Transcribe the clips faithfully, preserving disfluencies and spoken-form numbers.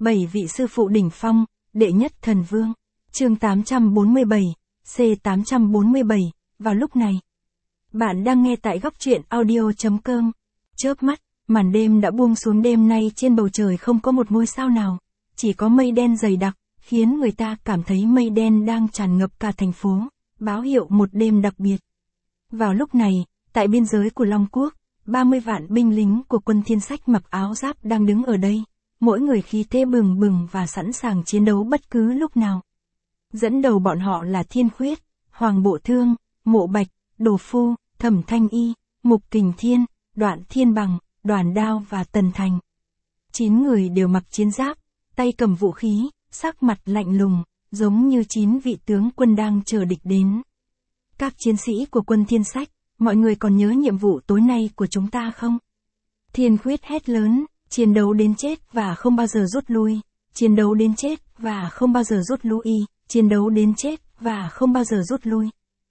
Bảy vị sư phụ đỉnh phong, đệ nhất thần vương. Chương tám trăm bốn mươi bảy, C tám trăm bốn mươi bảy, vào lúc này. Bạn đang nghe tại góc truyện audio.com. Chớp mắt, màn đêm đã buông xuống, đêm nay trên bầu trời không có một ngôi sao nào, chỉ có mây đen dày đặc, khiến người ta cảm thấy mây đen đang tràn ngập cả thành phố, báo hiệu một đêm đặc biệt. Vào lúc này, tại biên giới của Long Quốc, ba mươi vạn binh lính của quân Thiên Sách mặc áo giáp đang đứng ở đây, mỗi người khí thế bừng bừng và sẵn sàng chiến đấu bất cứ lúc nào. Dẫn đầu bọn họ là Thiên Khuyết, Hoàng Bộ Thương, Mộ Bạch, Đồ Phu, Thẩm Thanh Y, Mục Kình Thiên, Đoạn Thiên Bằng, Đoàn Đao và Tần Thành. Chín người đều mặc chiến giáp, tay cầm vũ khí, sắc mặt lạnh lùng, giống như chín vị tướng quân đang chờ địch đến. Các chiến sĩ của quân Thiên Sách, mọi người còn nhớ nhiệm vụ tối nay của chúng ta không? Thiên Khuyết hét lớn, chiến đấu đến chết và không bao giờ rút lui, chiến đấu đến chết và không bao giờ rút lui, chiến đấu đến chết và không bao giờ rút lui.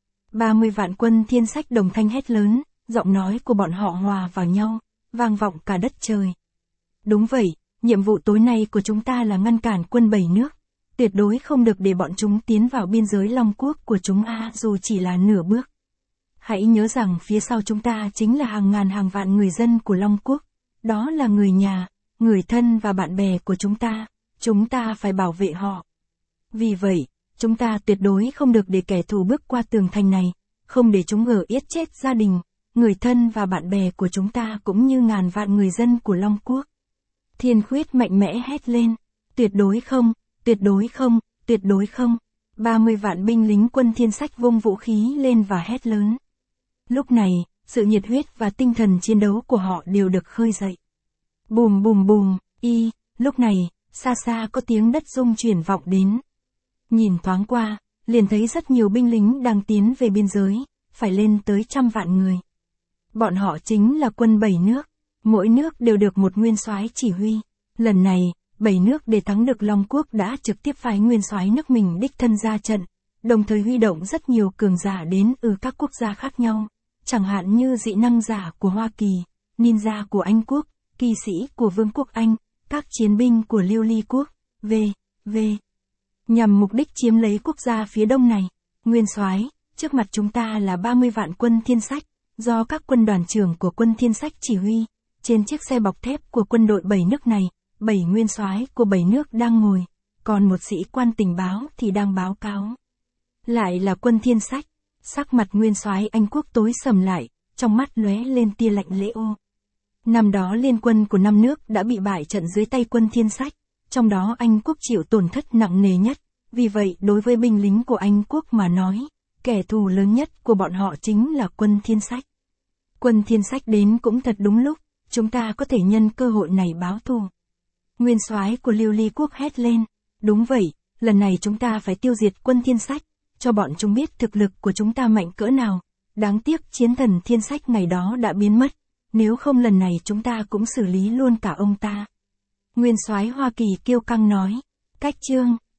ba mươi vạn quân Thiên Sách đồng thanh hét lớn, giọng nói của bọn họ hòa vào nhau, vang vọng cả đất trời. Đúng vậy, nhiệm vụ tối nay của chúng ta là ngăn cản quân bảy nước, tuyệt đối không được để bọn chúng tiến vào biên giới Long Quốc của chúng a dù chỉ là nửa bước. Hãy nhớ rằng phía sau chúng ta chính là hàng ngàn hàng vạn người dân của Long Quốc, đó là người nhà, người thân và bạn bè của chúng ta, chúng ta phải bảo vệ họ. Vì vậy, chúng ta tuyệt đối không được để kẻ thù bước qua tường thành này, không để chúng ở yết chết gia đình, người thân và bạn bè của chúng ta cũng như ngàn vạn người dân của Long Quốc. Thiên Khuyết mạnh mẽ hét lên, tuyệt đối không, tuyệt đối không, tuyệt đối không. ba mươi vạn binh lính quân Thiên Sách vung vũ khí lên và hét lớn. Lúc này, sự nhiệt huyết và tinh thần chiến đấu của họ đều được khơi dậy. Bùm bùm bùm, y, lúc này, xa xa có tiếng đất rung chuyển vọng đến. Nhìn thoáng qua, liền thấy rất nhiều binh lính đang tiến về biên giới, phải lên tới trăm vạn người. Bọn họ chính là quân bảy nước, mỗi nước đều được một nguyên soái chỉ huy. Lần này, bảy nước để thắng được Long Quốc đã trực tiếp phái nguyên soái nước mình đích thân ra trận, đồng thời huy động rất nhiều cường giả đến từ các quốc gia khác nhau, chẳng hạn như dị năng giả của Hoa Kỳ, ninja của Anh Quốc, kỳ sĩ của Vương quốc Anh, các chiến binh của Liêu Ly Quốc, v.v. Nhằm mục đích chiếm lấy quốc gia phía đông này. Nguyên soái, trước mặt chúng ta là ba mươi vạn quân Thiên Sách, do các quân đoàn trưởng của quân Thiên Sách chỉ huy. Trên chiếc xe bọc thép của quân đội bảy nước này, bảy nguyên soái của bảy nước đang ngồi, còn một sĩ quan tình báo thì đang báo cáo. Lại là quân Thiên Sách. Sắc mặt nguyên soái Anh Quốc tối sầm lại, trong mắt lóe lên tia lạnh lẽo. Năm đó liên quân của năm nước đã bị bại trận dưới tay quân Thiên Sách, trong đó Anh Quốc chịu tổn thất nặng nề nhất, vì vậy đối với binh lính của Anh Quốc mà nói, kẻ thù lớn nhất của bọn họ chính là quân Thiên Sách. Quân Thiên Sách đến cũng thật đúng lúc, chúng ta có thể nhân cơ hội này báo thù. Nguyên soái của Liêu Ly Quốc hét lên, đúng vậy, lần này chúng ta phải tiêu diệt quân Thiên Sách, cho bọn chúng biết thực lực của chúng ta mạnh cỡ nào. Đáng tiếc chiến thần Thiên Sách ngày đó đã biến mất, nếu không lần này chúng ta cũng xử lý luôn cả ông ta. Nguyên soái Hoa Kỳ kiêu căng nói, cách chương,